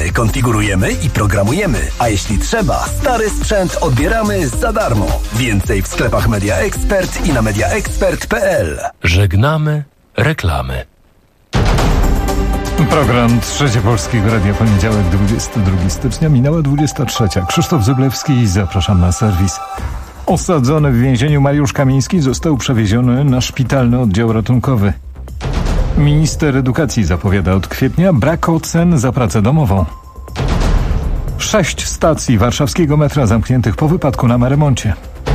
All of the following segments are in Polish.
My konfigurujemy i programujemy, a jeśli trzeba, stary sprzęt odbieramy za darmo. Więcej w sklepach Media Expert i na mediaexpert.pl. Żegnamy reklamy. Program Trzecie Polskiego Radia, poniedziałek, 22 stycznia, minęła 23. Krzysztof Zyblewski, zapraszam na serwis. Osadzony w więzieniu Mariusz Kamiński został przewieziony na szpitalny oddział ratunkowy. Minister edukacji zapowiada od kwietnia brak ocen za pracę domową. 6 stacji warszawskiego metra zamkniętych po wypadku na Marymoncie.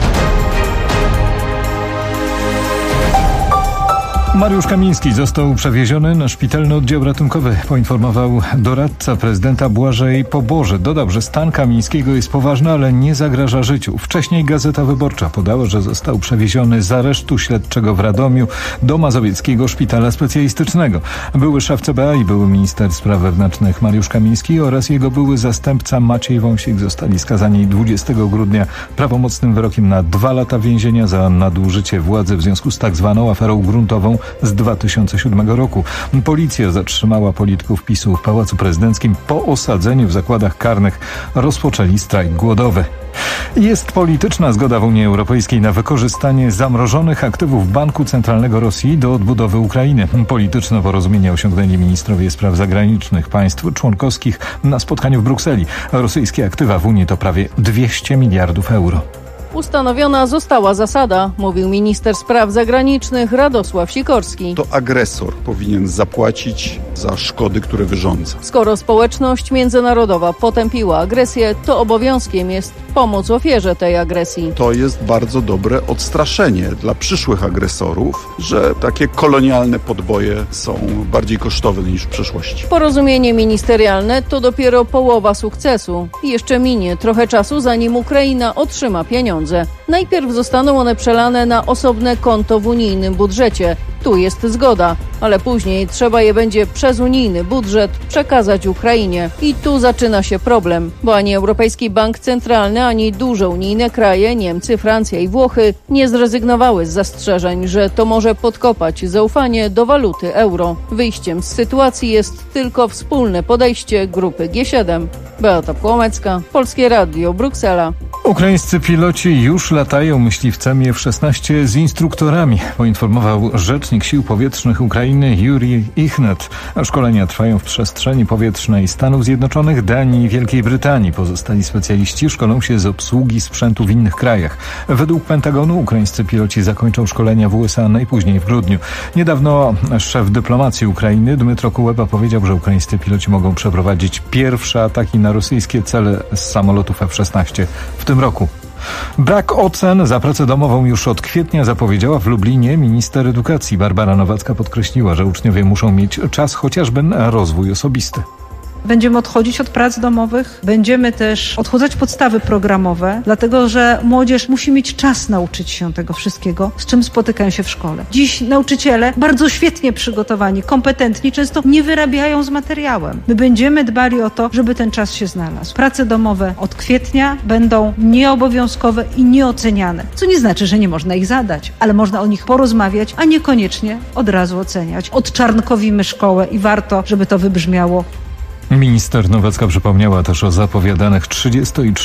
Mariusz Kamiński został przewieziony na szpitalny oddział ratunkowy, poinformował doradca prezydenta Błażej Poboży. Dodał, że stan Kamińskiego jest poważny, ale nie zagraża życiu. Wcześniej Gazeta Wyborcza podała, że został przewieziony z aresztu śledczego w Radomiu do Mazowieckiego Szpitala Specjalistycznego. Były szef CBA i były minister spraw wewnętrznych Mariusz Kamiński oraz jego były zastępca Maciej Wąsik zostali skazani 20 grudnia prawomocnym wyrokiem na 2 lata więzienia za nadużycie władzy w związku z tak zwaną aferą gruntową z 2007 roku. Policja zatrzymała polityków PiS-u w Pałacu Prezydenckim. Po osadzeniu w zakładach karnych rozpoczęli strajk głodowy. Jest polityczna zgoda w Unii Europejskiej na wykorzystanie zamrożonych aktywów Banku Centralnego Rosji do odbudowy Ukrainy. Polityczne porozumienie osiągnęli ministrowie spraw zagranicznych państw członkowskich na spotkaniu w Brukseli. Rosyjskie aktywa w Unii to prawie 200 miliardów euro. Ustanowiona została zasada, mówił minister spraw zagranicznych Radosław Sikorski. To agresor powinien zapłacić za szkody, które wyrządza. Skoro społeczność międzynarodowa potępiła agresję, to obowiązkiem jest pomóc ofierze tej agresji. To jest bardzo dobre odstraszenie dla przyszłych agresorów, że takie kolonialne podboje są bardziej kosztowne niż w przeszłości. Porozumienie ministerialne to dopiero połowa sukcesu. Jeszcze minie trochę czasu, zanim Ukraina otrzyma pieniądze. Najpierw zostaną one przelane na osobne konto w unijnym budżecie. Tu jest zgoda, ale później trzeba je będzie przez unijny budżet przekazać Ukrainie. I tu zaczyna się problem, bo ani Europejski Bank Centralny, ani duże unijne kraje, Niemcy, Francja i Włochy, nie zrezygnowały z zastrzeżeń, że to może podkopać zaufanie do waluty euro. Wyjściem z sytuacji jest tylko wspólne podejście grupy G7. Beata Płomecka, Polskie Radio, Bruksela. Ukraińscy piloci już latają myśliwcami F-16 z instruktorami, poinformował rzecznik Sił Powietrznych Ukrainy Jurij Ichnet. Szkolenia trwają w przestrzeni powietrznej Stanów Zjednoczonych, Danii i Wielkiej Brytanii. Pozostali specjaliści szkolą się z obsługi sprzętu w innych krajach. Według Pentagonu ukraińscy piloci zakończą szkolenia w USA najpóźniej w grudniu. Niedawno szef dyplomacji Ukrainy Dmytro Kuleba powiedział, że ukraińscy piloci mogą przeprowadzić pierwsze ataki na rosyjskie cele z samolotów F-16 w tym roku. Brak ocen za pracę domową już od kwietnia zapowiedziała w Lublinie minister edukacji. Barbara Nowacka podkreśliła, że uczniowie muszą mieć czas chociażby na rozwój osobisty. Będziemy odchodzić od prac domowych, będziemy też odchudzać podstawy programowe, dlatego że młodzież musi mieć czas nauczyć się tego wszystkiego, z czym spotykają się w szkole. Dziś nauczyciele, bardzo świetnie przygotowani, kompetentni, często nie wyrabiają z materiałem. My będziemy dbali o to, żeby ten czas się znalazł. Prace domowe od kwietnia będą nieobowiązkowe i nieoceniane, co nie znaczy, że nie można ich zadać, ale można o nich porozmawiać, a niekoniecznie od razu oceniać. Odczarnkowimy szkołę i warto, żeby to wybrzmiało. Minister Nowacka przypomniała też o zapowiadanych 30 i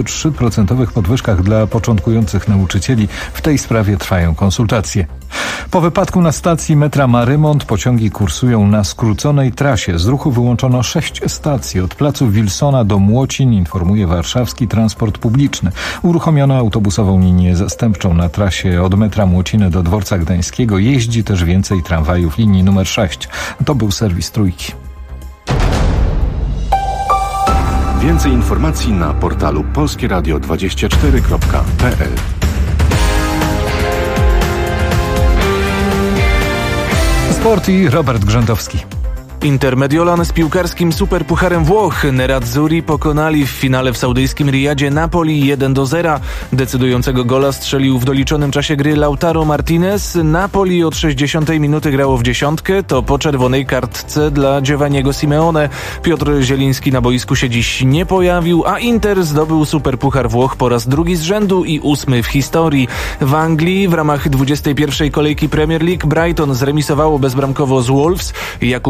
33% podwyżkach dla początkujących nauczycieli. W tej sprawie trwają konsultacje. Po wypadku na stacji metra Marymont pociągi kursują na skróconej trasie. Z ruchu wyłączono 6 stacji. Od placu Wilsona do Młocin, informuje warszawski transport publiczny. Uruchomiono autobusową linię zastępczą na trasie od metra Młociny do dworca Gdańskiego. Jeździ też więcej tramwajów linii numer 6. To był serwis Trójki. Więcej informacji na portalu polskieradio24.pl. Sport i Robert Grzędowski. Inter Mediolan z piłkarskim superpucharem Włoch. Nerazzurri pokonali w finale w saudyjskim Riyadzie Napoli 1-0. Decydującego gola strzelił w doliczonym czasie gry Lautaro Martinez. Napoli od 60 minuty grało w dziesiątkę. To po czerwonej kartce dla Giovanniego Simeone. Piotr Zieliński na boisku się dziś nie pojawił, a Inter zdobył superpuchar Włoch po raz drugi z rzędu i 8 w historii. W Anglii w ramach 21. kolejki Premier League Brighton zremisowało bezbramkowo z Wolves. Jakub Moder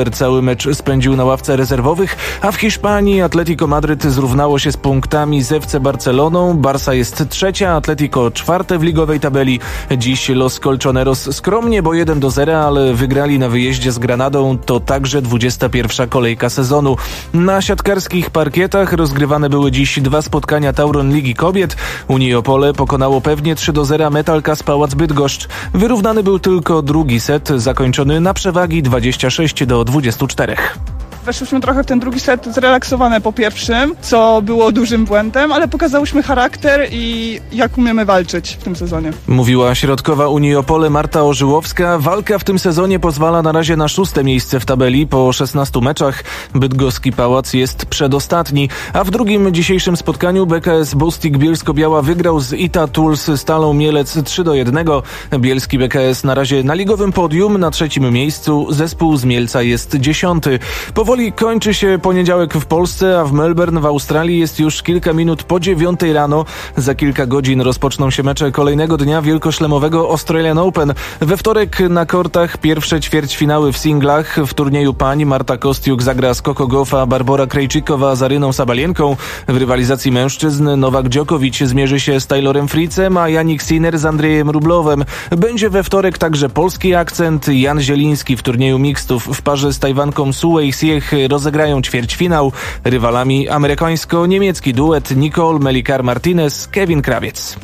Müller cały mecz spędził na ławce rezerwowych, a w Hiszpanii Atletico Madryt zrównało się z punktami z FC Barceloną. Barça jest trzecia, Atletico czwarte w ligowej tabeli. Dziś Los Colchoneros skromnie, bo 1-0, ale wygrali na wyjeździe z Granadą. To także 21. kolejka sezonu. Na siatkarskich parkietach rozgrywane były dziś dwa spotkania Tauron Ligi Kobiet. Unii Opole pokonało pewnie 3-0 Metalka z Pałac Bydgoszcz. Wyrównany był tylko drugi set, zakończony na przewagi 26-24. Weszłyśmy trochę w ten drugi set zrelaksowane po pierwszym, co było dużym błędem, ale pokazałyśmy charakter i jak umiemy walczyć w tym sezonie. Mówiła środkowa Unii Opole Marta Orzyłowska. Walka w tym sezonie pozwala na razie na 6. miejsce w tabeli po 16 meczach. Bydgoski Pałac jest przedostatni, a w drugim dzisiejszym spotkaniu BKS Bostik Bielsko-Biała wygrał z Ita Tools Stalą Mielec 3-1. Bielski BKS na razie na ligowym podium, na 3. miejscu. Zespół z Mielca jest 10. Powoli kończy się poniedziałek w Polsce, a w Melbourne w Australii jest już kilka minut po 9 rano. Za kilka godzin rozpoczną się mecze kolejnego dnia wielkoszlemowego Australian Open. We wtorek na kortach pierwsze ćwierćfinały w singlach. W turnieju pań Marta Kostiuk zagra z Coco Gauff, a Barbora Krejcikowa z Aryną Sabalienką. W rywalizacji mężczyzn Nowak Djokovic zmierzy się z Taylorem Fritzem, a Jannik Sinner z Andrzejem Rublowem. Będzie we wtorek także polski akcent. Jan Zieliński w turnieju mixtów w parze z Tajwanką Su Wei-Siech rozegrają ćwierćfinał. Rywalami amerykańsko-niemiecki duet Nicole Melikar-Martinez, Kevin Krawiec.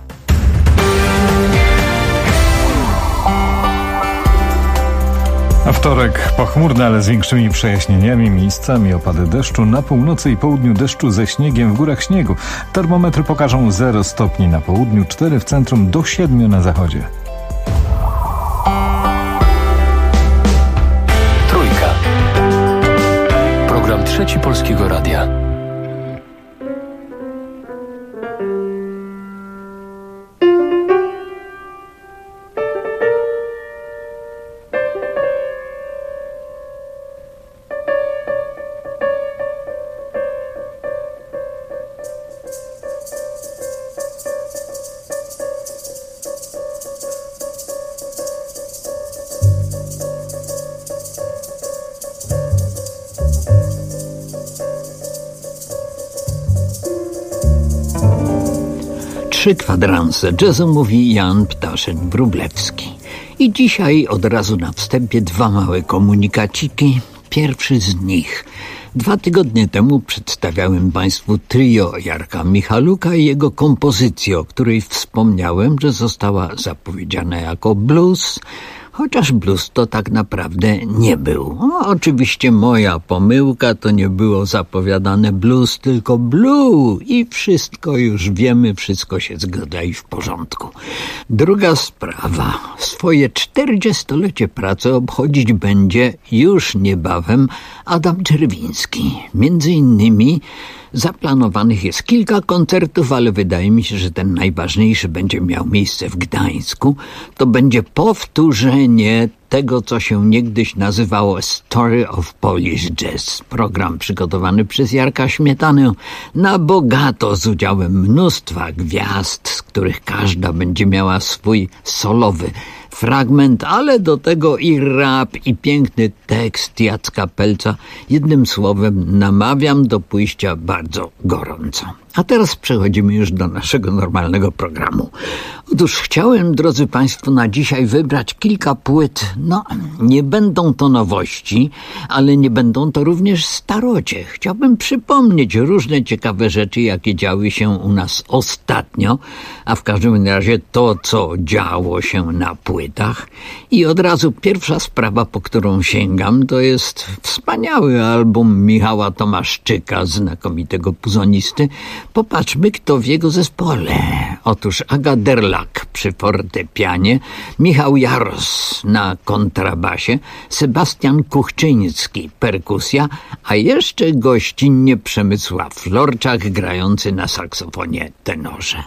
A wtorek pochmurny, ale z większymi przejaśnieniami, miejscami opady deszczu, na północy i południu deszczu ze śniegiem, w górach śniegu. Termometry pokażą 0 stopni na południu, 4 w centrum, do 7 na zachodzie. Trójka. Program Trzeci Polskiego Radia. Trzy kwadranse jazzu, mówi Jan Ptaszek-Wróblewski. I dzisiaj od razu na wstępie 2 małe komunikaciki. Pierwszy z nich. 2 tygodnie temu przedstawiałem Państwu trio Jarka Michaluka i jego kompozycję, o której wspomniałem, że została zapowiedziana jako blues, chociaż blues to tak naprawdę nie był. Oczywiście moja pomyłka, to nie było zapowiadane blues, tylko blue i wszystko już wiemy, wszystko się zgadza i w porządku. Druga sprawa. Swoje 40-lecie pracy obchodzić będzie już niebawem Adam Czerwiński. Między innymi zaplanowanych jest kilka koncertów, ale wydaje mi się, że ten najważniejszy będzie miał miejsce w Gdańsku. To będzie powtórzenie tego, co się niegdyś nazywało Story of Polish Jazz. Program przygotowany przez Jarka Śmietanę na bogato z udziałem mnóstwa gwiazd, z których każda będzie miała swój solowy fragment, ale do tego i rap, i piękny tekst Jacka Pelca. Jednym słowem namawiam do pójścia bardzo gorąco. A teraz przechodzimy już do naszego normalnego programu. Otóż chciałem, drodzy Państwo, na dzisiaj wybrać kilka płyt. No, nie będą to nowości, ale nie będą to również starocie. Chciałbym przypomnieć różne ciekawe rzeczy, jakie działy się u nas ostatnio, a w każdym razie to, co działo się na płytach. I od razu pierwsza sprawa, po którą sięgam, to jest wspaniały album Michała Tomaszczyka, znakomitego puzonisty. Popatrzmy, kto w jego zespole. Otóż Aga Derlak przy fortepianie, Michał Jaros na kontrabasie, Sebastian Kuchczyński perkusja, a jeszcze gościnnie Przemysław Florczak grający na saksofonie tenorze.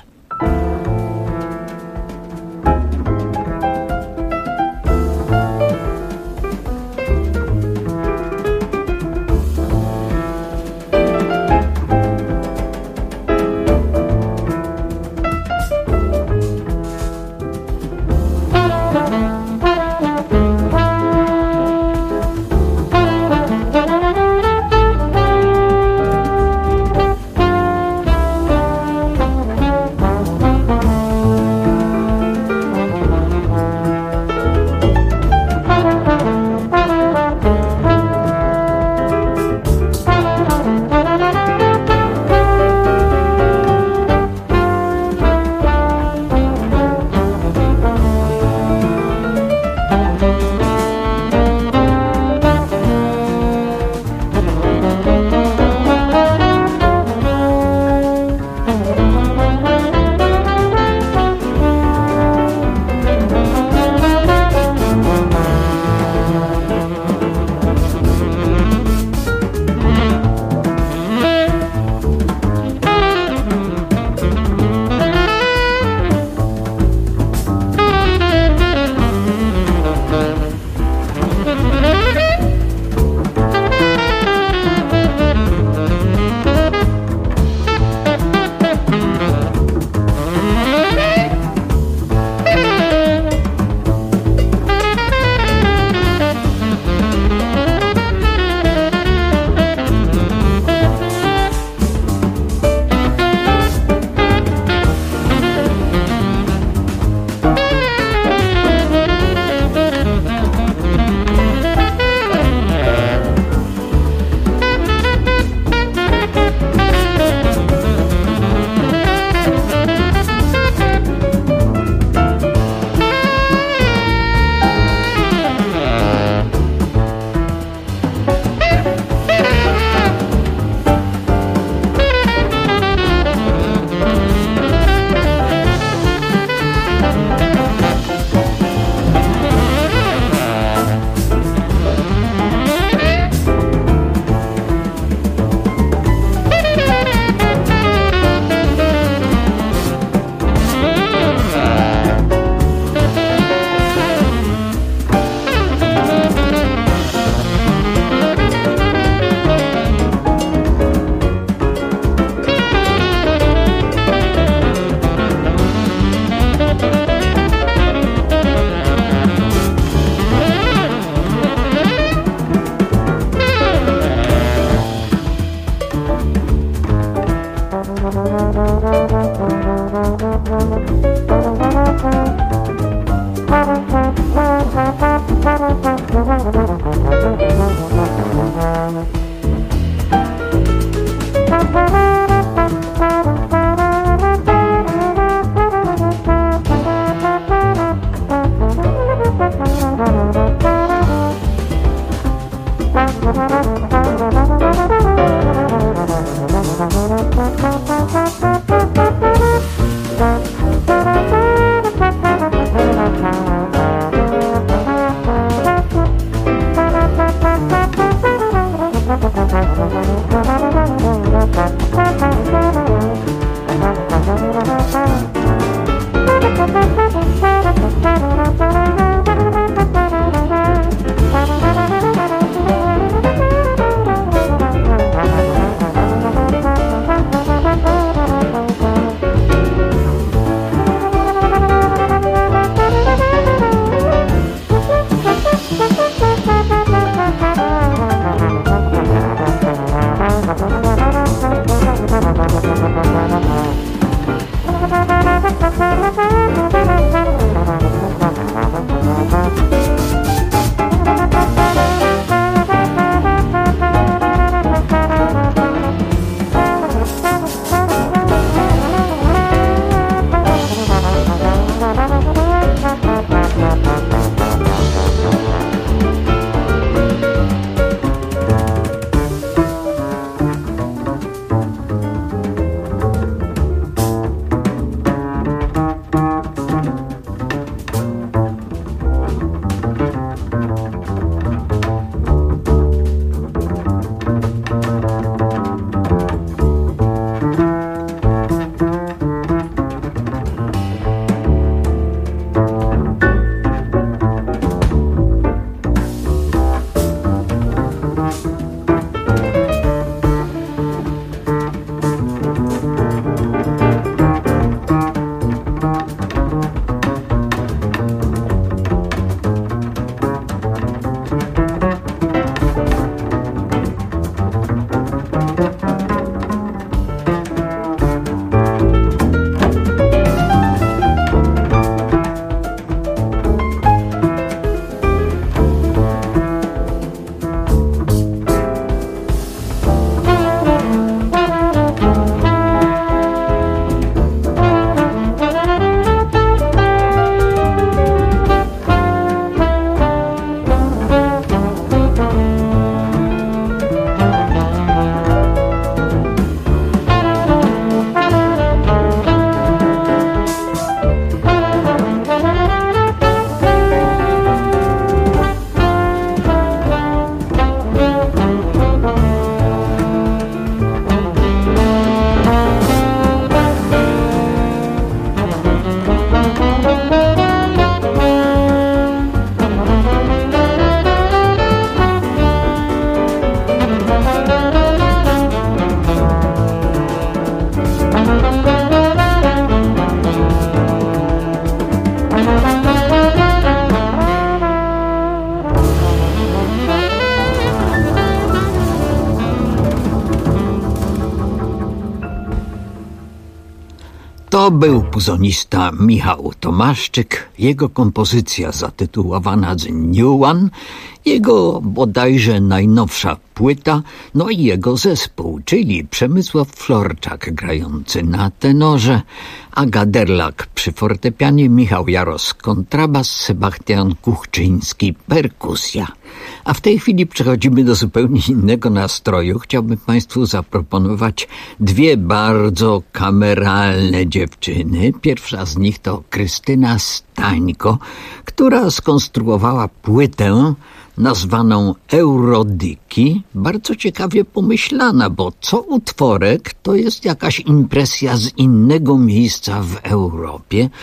To był puzonista Michał Tomaszczyk. Jego kompozycja zatytułowana The New One, jego bodajże najnowsza płyta, no i jego zespół, czyli Przemysław Florczak grający na tenorze, Aga Derlak przy fortepianie, Michał Jaros kontrabas, Sebastian Kuchczyński perkusja. A w tej chwili przechodzimy do zupełnie innego nastroju. Chciałbym Państwu zaproponować dwie bardzo kameralne dziewczyny. Pierwsza z nich to Krystyna Stańko, która skonstruowała płytę nazwaną Eurodyki, bardzo ciekawie pomyślana, bo co utworek to jest jakaś impresja z innego miejsca w Europie.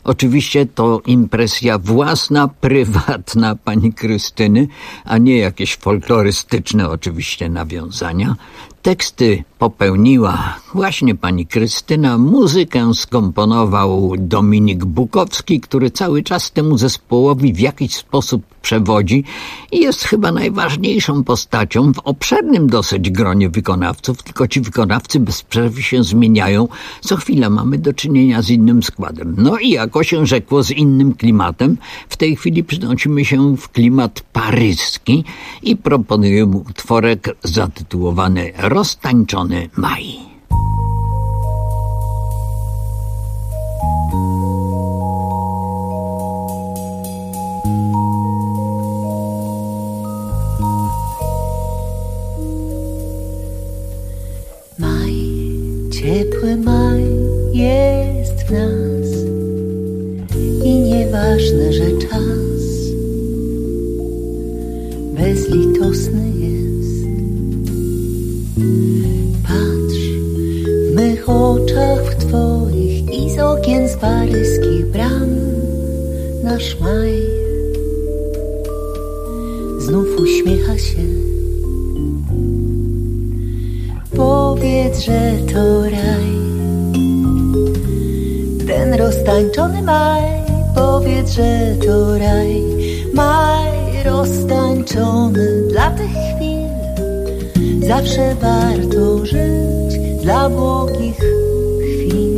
Oczywiście to impresja własna, prywatna pani Krystyny, a nie jakieś folklorystyczne oczywiście nawiązania. Teksty popełniła właśnie pani Krystyna, muzykę skomponował Dominik Bukowski, który cały czas temu zespołowi w jakiś sposób przewodzi i jest chyba najważniejszą postacią w obszernym dosyć gronie wykonawców, tylko ci wykonawcy bez przerwy się zmieniają. Co chwilę mamy do czynienia z innym składem. No i jako się rzekło, z innym klimatem. W tej chwili przynosimy się w klimat paryski i proponuję mu utworek zatytułowany Roztańczony maj. Maj, ciepły maj jest w nas i nieważne, że czas bezlitosny jest. Patrz w mych oczach, w twoich i z okien z paryskich bram nasz maj znów uśmiecha się. Powiedz, że to raj, ten roztańczony maj. Powiedz, że to raj, maj roztańczony dla tych chwil. Zawsze warto żyć dla błogich chwil.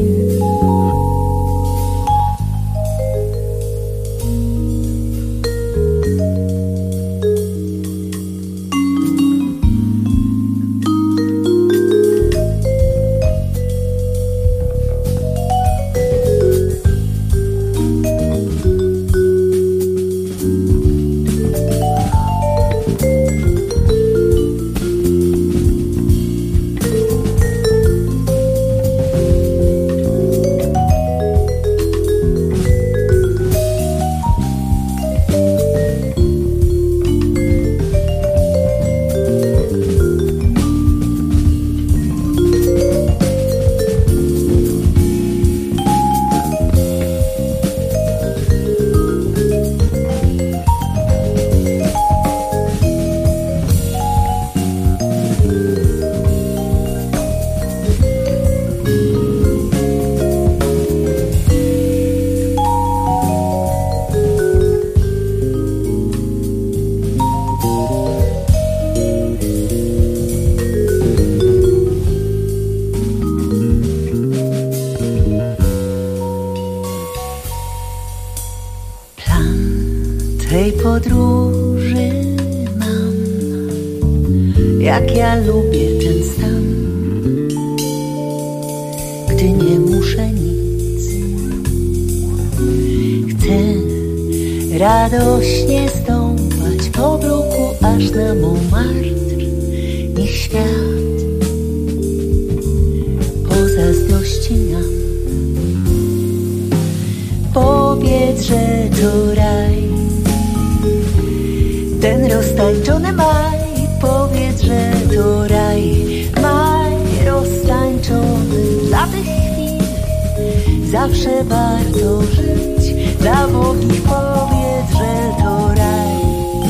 Tej podróży mam, jak ja lubię ten stan, gdy nie muszę nic. Chcę radośnie stąpać po bruku aż na Montmartre. Niech świat pozazdrości nam. Powiedz, że to raj, ten roztańczony maj. Powiedz, że to raj, maj roztańczony dla tych chwil. Zawsze warto żyć dla błogich. Powiedz, że to raj,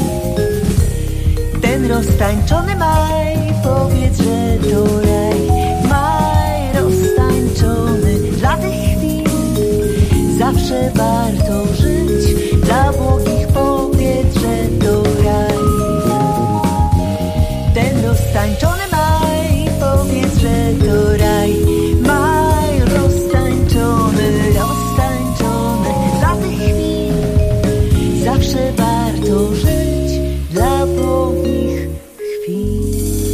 ten roztańczony maj. Powiedz, że to raj, maj roztańczony dla tych chwil. Zawsze warto żyć dla błogich. Powiedz, że to raj, ten roztańczony maj. Powiedz, że to raj, maj roztańczony, roztańczony dla tych chwil. Zawsze warto żyć dla błogich chwil.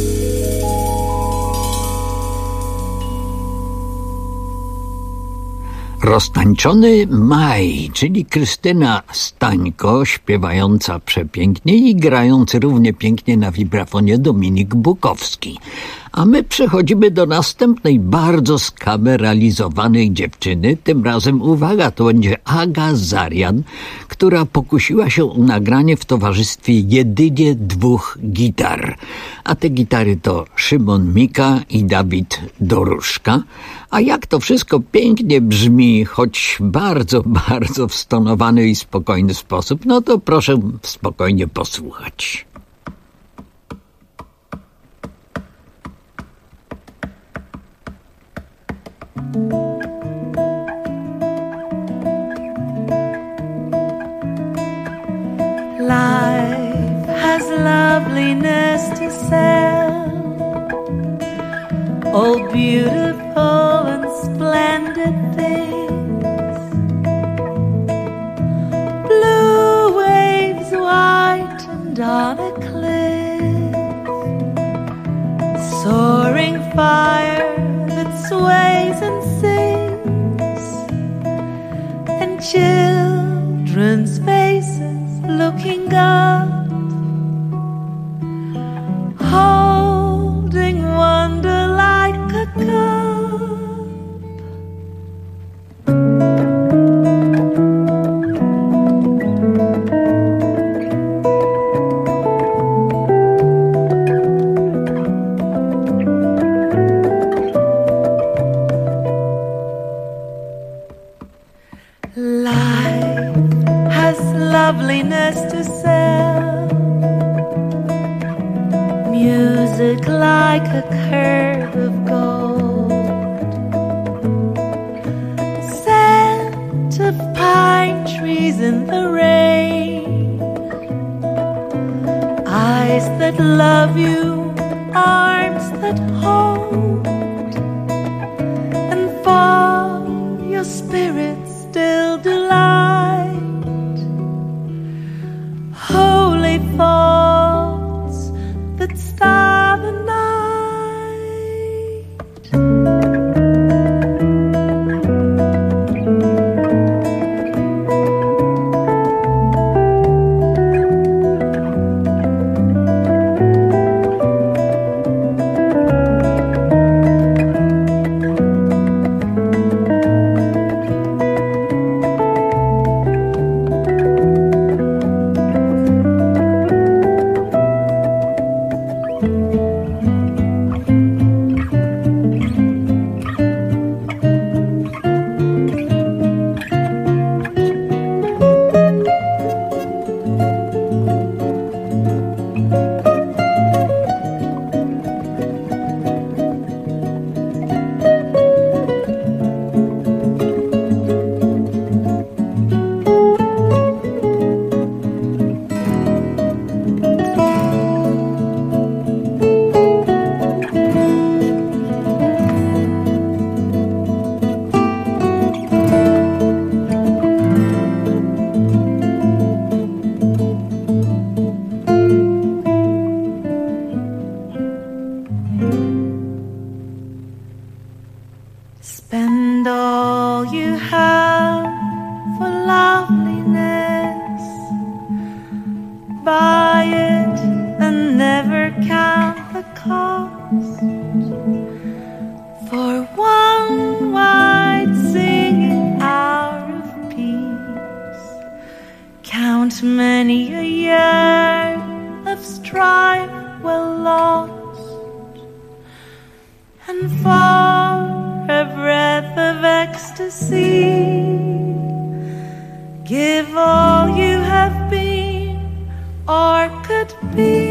Roztańczony maj, czyli Krystyna Stańko, śpiewająca przepięknie i grający równie pięknie na wibrafonie Dominik Bukowski. A my przechodzimy do następnej bardzo skameralizowanej dziewczyny. Tym razem, uwaga, to będzie Aga Zarian, która pokusiła się o nagranie w towarzystwie jedynie 2 gitar. A te gitary to Szymon Mika i Dawid Doruszka. A jak to wszystko pięknie brzmi, choć bardzo, bardzo w stonowany i spokojny sposób, no to proszę spokojnie posłuchać. Life has loveliness to sell, all beautiful and splendid things. Blue waves whitened on a cliff, soaring fire that sways and sings, and children's faces looking up, holding wonder like a cup. Life has loveliness to sell, music like a curve of gold, scent of pine trees in the rain, eyes that love you, arms that hold, and for your spirit still delight, holy thoughts that star the night. Spend all you have for loveliness, buy it and never count the cost, for one wide singing hour of peace, count many a year of strife well lost, and for a breath of ecstasy, give all you have been or could be.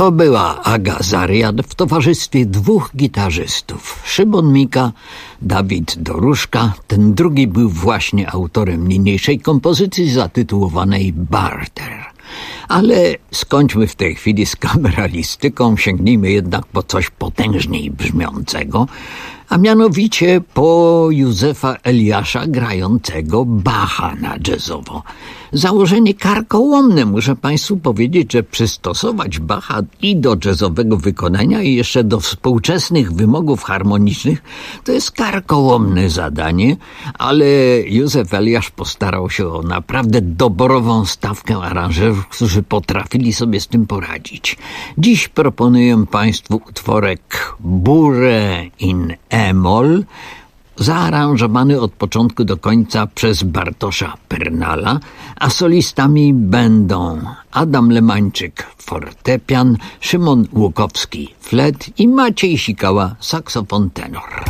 To była Aga Zarian w towarzystwie 2 gitarzystów. Szymon Mika, Dawid Doruszka. Ten drugi był właśnie autorem niniejszej kompozycji zatytułowanej Barter. Ale skończmy w tej chwili z kameralistyką, sięgnijmy jednak po coś potężniej brzmiącego, a mianowicie po Józefa Eliasza grającego Bacha na jazzowo. Założenie karkołomne, muszę Państwu powiedzieć, że przystosować Bacha i do jazzowego wykonania i jeszcze do współczesnych wymogów harmonicznych to jest karkołomne zadanie, ale Józef Eliasz postarał się o naprawdę doborową stawkę aranżerów, którzy potrafili sobie z tym poradzić. Dziś proponuję Państwu utworek Burę in E-moll, zaaranżowany od początku do końca przez Bartosza Pernala, a solistami będą Adam Lemańczyk fortepian, Szymon Łukowski flet i Maciej Sikała saksofon tenor.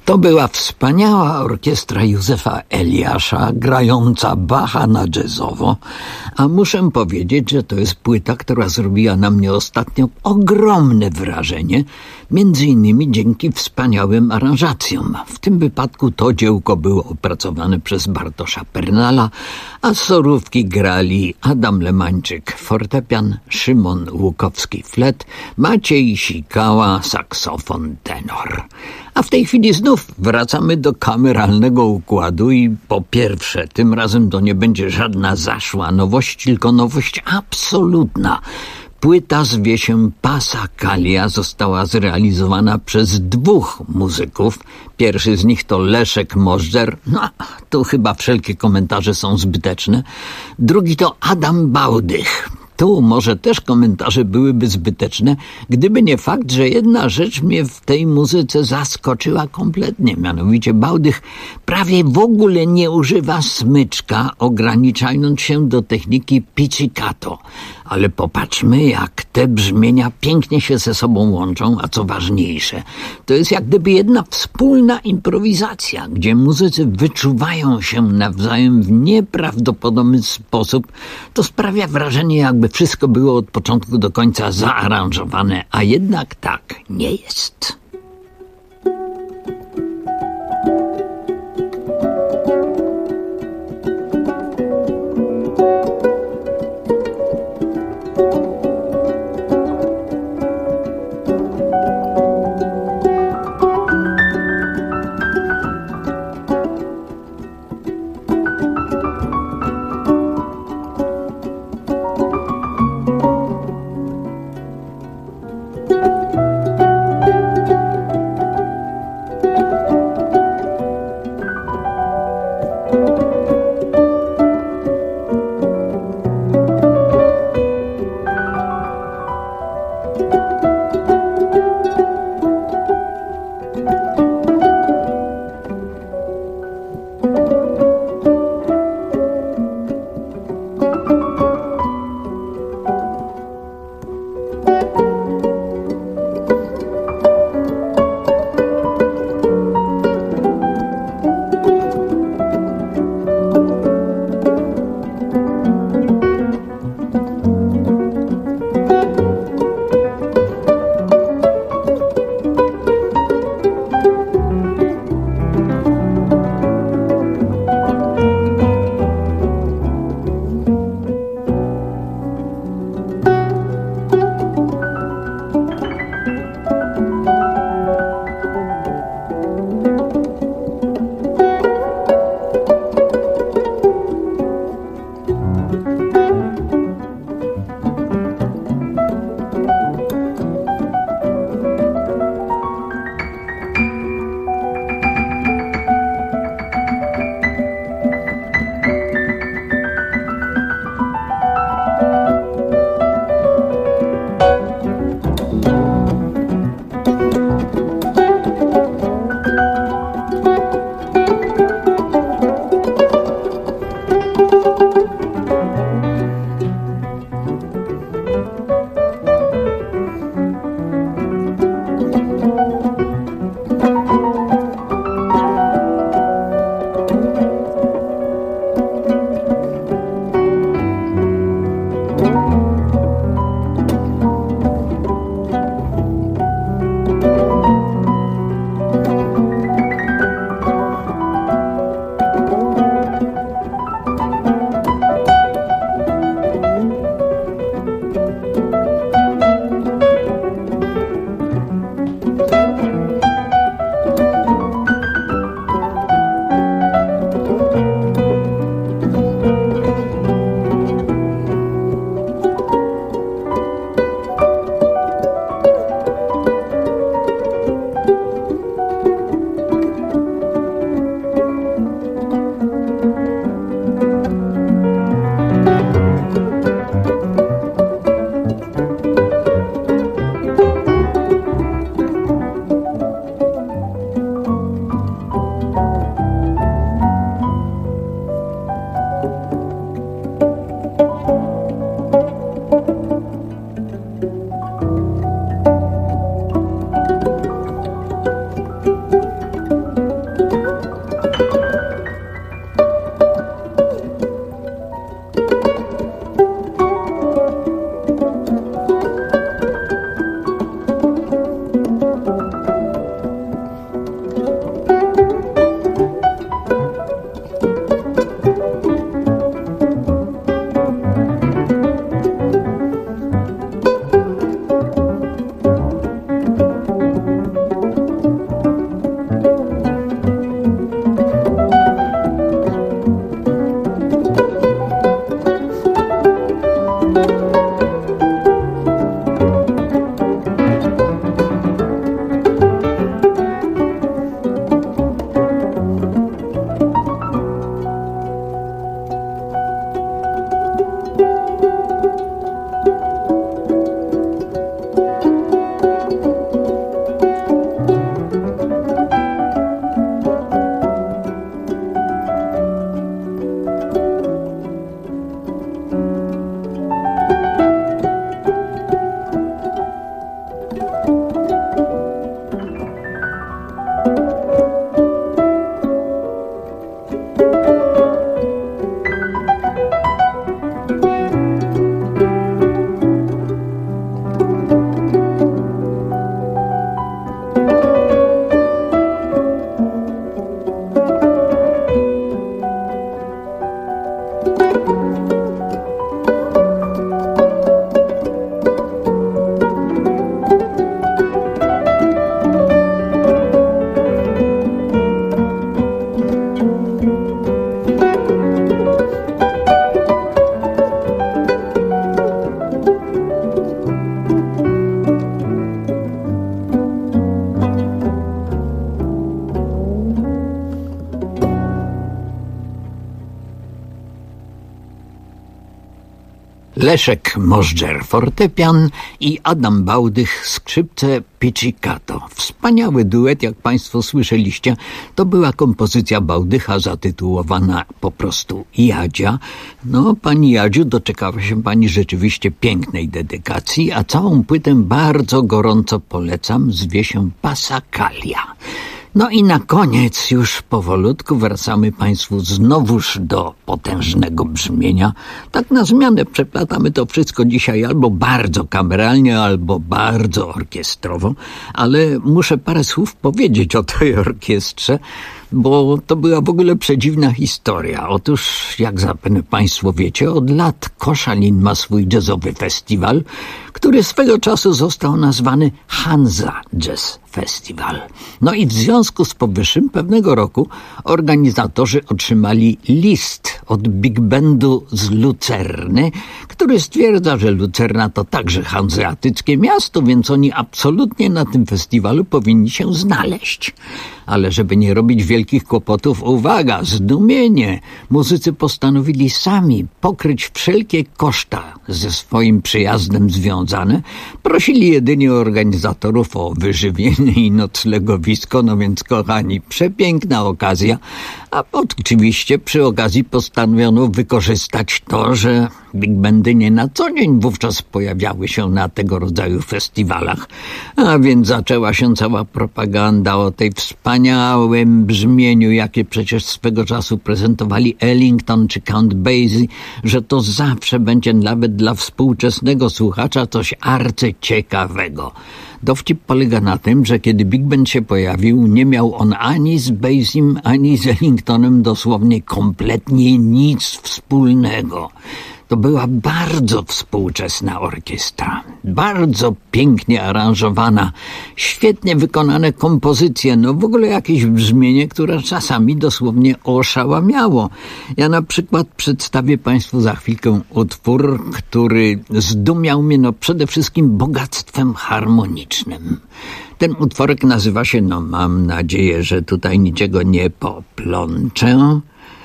To była wspaniała orkiestra Józefa Eliasza, grająca Bacha na jazzowo, a muszę powiedzieć, że to jest płyta, która zrobiła na mnie ostatnio ogromne wrażenie, między innymi dzięki wspaniałym aranżacjom. W tym wypadku to dziełko było opracowane przez Bartosza Pernala, a solówki grali Adam Lemańczyk fortepian, Szymon Łukowski flet, Maciej Sikała saksofon tenor. A w tej chwili znów wracamy do kameralnego układu i po pierwsze, tym razem to nie będzie żadna zaszła nowość, tylko nowość absolutna. Płyta zwie się Passacaglia, została zrealizowana przez 2 muzyków. Pierwszy z nich to Leszek Możdżer, tu chyba wszelkie komentarze są zbyteczne. Drugi to Adam Bałdych. Tu może też komentarze byłyby zbyteczne, gdyby nie fakt, że jedna rzecz mnie w tej muzyce zaskoczyła kompletnie. Mianowicie Bałdych prawie w ogóle nie używa smyczka, ograniczając się do techniki pizzicato. Ale popatrzmy, jak te brzmienia pięknie się ze sobą łączą, a co ważniejsze, to jest jak gdyby jedna wspólna improwizacja, gdzie muzycy wyczuwają się nawzajem w nieprawdopodobny sposób. To sprawia wrażenie, jakby wszystko było od początku do końca zaaranżowane, a jednak tak nie jest. Leszek Możdżer fortepian i Adam Bałdych skrzypce pizzicato. Wspaniały duet, jak Państwo słyszeliście. To była kompozycja Bałdycha zatytułowana po prostu Jadzia. No, pani Jadziu, doczekała się pani rzeczywiście pięknej dedykacji, a całą płytę bardzo gorąco polecam. Zwie się Passacaglia. No i na koniec już powolutku wracamy Państwu znowuż do potężnego brzmienia. Tak na zmianę przeplatamy to wszystko dzisiaj albo bardzo kameralnie, albo bardzo orkiestrowo, ale muszę parę słów powiedzieć o tej orkiestrze, bo to była w ogóle przedziwna historia. Otóż, jak zapewne Państwo wiecie, od lat Koszalin ma swój jazzowy festiwal, który swego czasu został nazwany Hansa Jazz Festival. No i w związku z powyższym pewnego roku organizatorzy otrzymali list od Big Bandu z Lucerny, który stwierdza, że Lucerna to także hanzeatyckie miasto, więc oni absolutnie na tym festiwalu powinni się znaleźć. Ale żeby nie robić wielkich kłopotów, uwaga, zdumienie! Muzycy postanowili sami pokryć wszelkie koszta ze swoim przyjazdem związane. Prosili jedynie organizatorów o wyżywienie i noclegowisko, no więc kochani, przepiękna okazja. A oczywiście przy okazji postanowiono wykorzystać to, że big bandy nie na co dzień wówczas pojawiały się na tego rodzaju festiwalach. A więc zaczęła się cała propaganda o tej wspaniałym brzmieniu, jakie przecież swego czasu prezentowali Ellington czy Count Basie, że to zawsze będzie nawet dla współczesnego słuchacza coś arcyciekawego. Dowcip polega na tym, że kiedy Big Band się pojawił, nie miał on ani z Basiem, ani z Ellingtonem dosłownie kompletnie nic wspólnego. To była bardzo współczesna orkiestra, bardzo pięknie aranżowana, świetnie wykonane kompozycje, no w ogóle jakieś brzmienie, które czasami dosłownie oszałamiało. Ja na przykład przedstawię Państwu za chwilkę utwór, który zdumiał mnie przede wszystkim bogactwem harmonicznym. Ten utworek nazywa się, mam nadzieję, że tutaj niczego nie poplączę,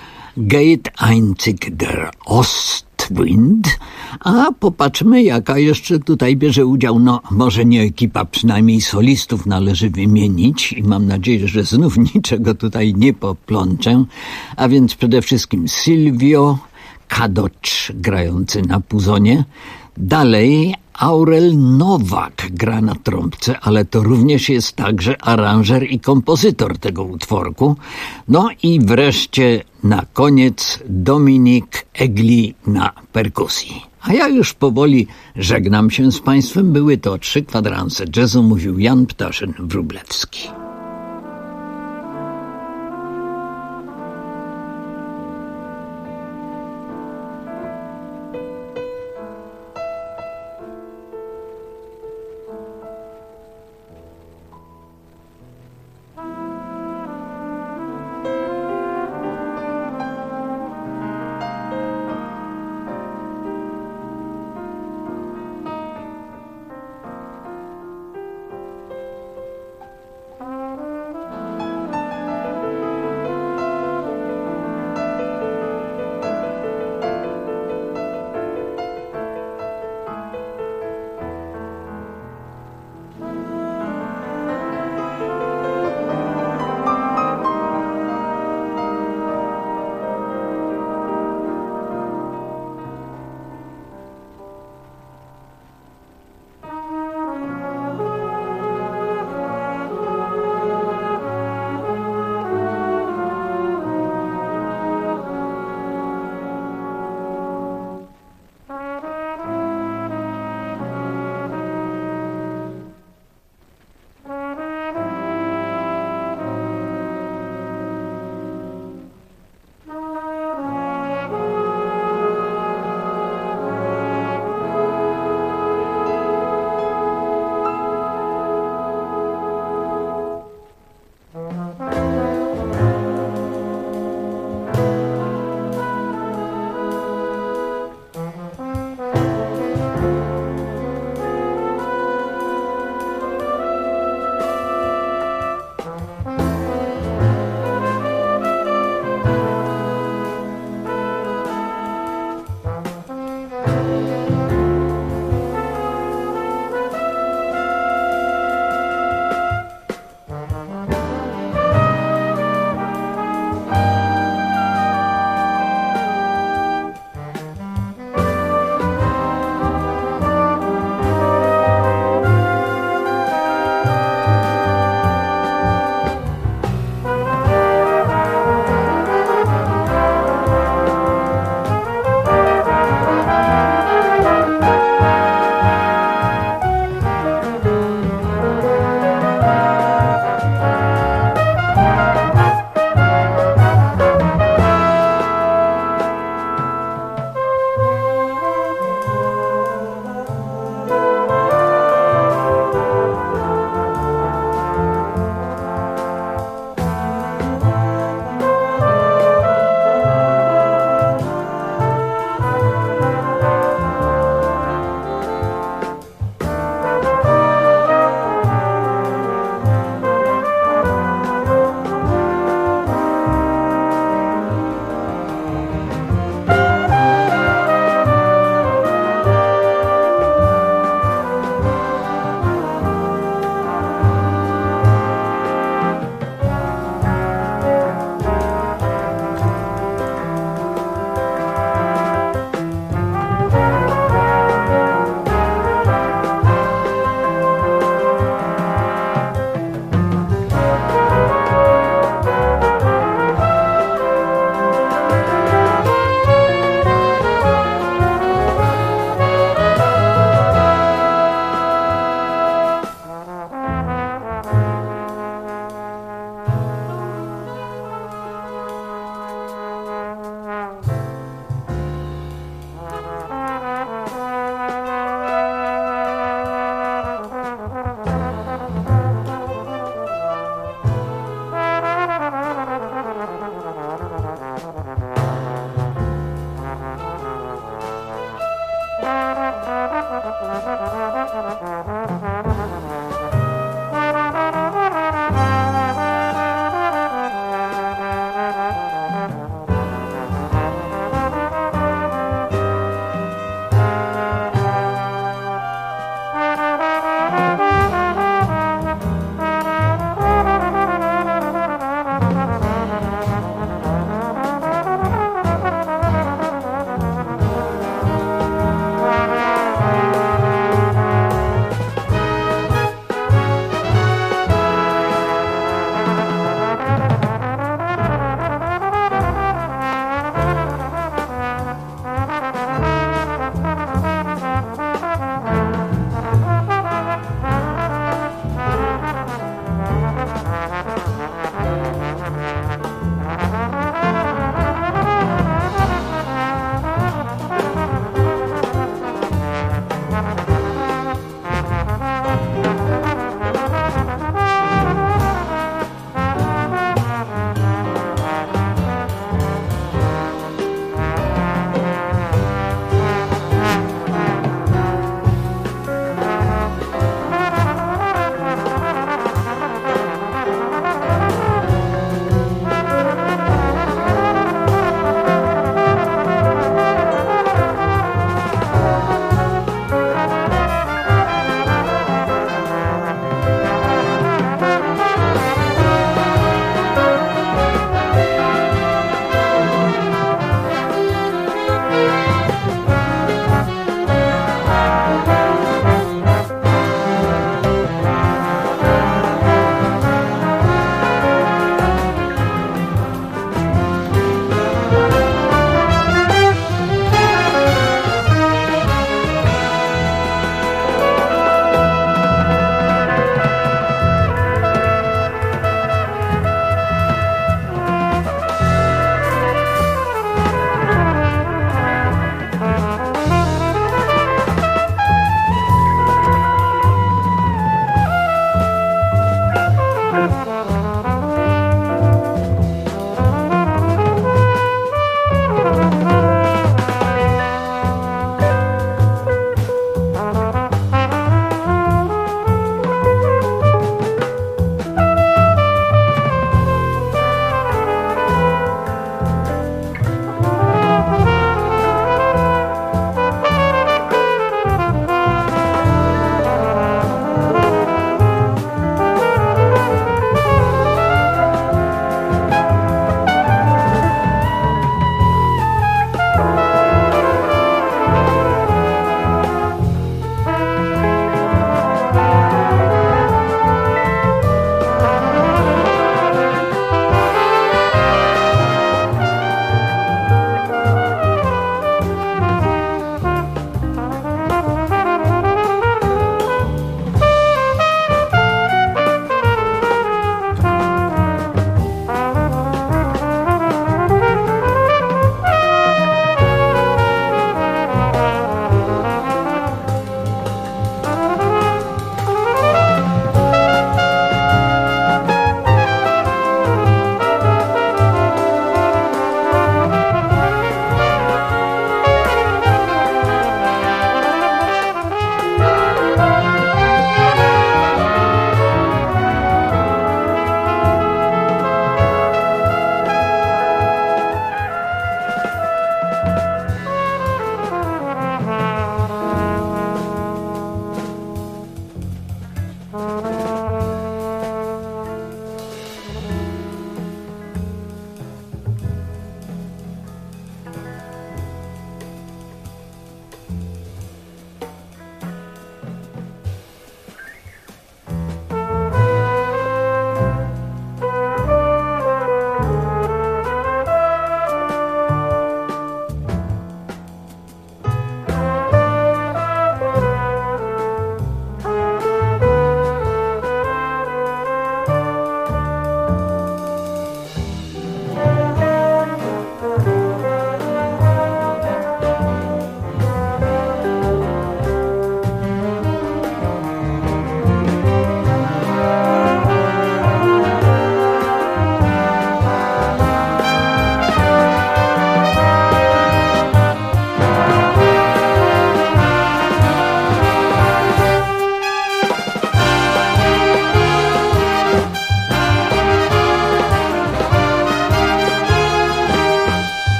Geht einzig der Ostwind, a popatrzmy, jaka jeszcze tutaj bierze udział, może nie ekipa, przynajmniej solistów należy wymienić i mam nadzieję, że znów niczego tutaj nie poplączę, a więc przede wszystkim Silvio Kadocz grający na puzonie, dalej Aurel Nowak gra na trąbce, ale to również jest także aranżer i kompozytor tego utworku. No i wreszcie na koniec Dominik Egli na perkusji. A ja już powoli żegnam się z Państwem. Były to 3 kwadranse jazzu, mówił Jan Ptaszyn-Wróblewski.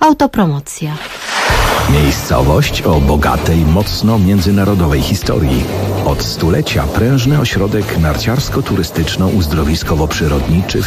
Autopromocja. Miejscowość o bogatej, mocno międzynarodowej historii. Od stulecia prężny ośrodek narciarsko-turystyczno-uzdrowiskowo-przyrodniczy w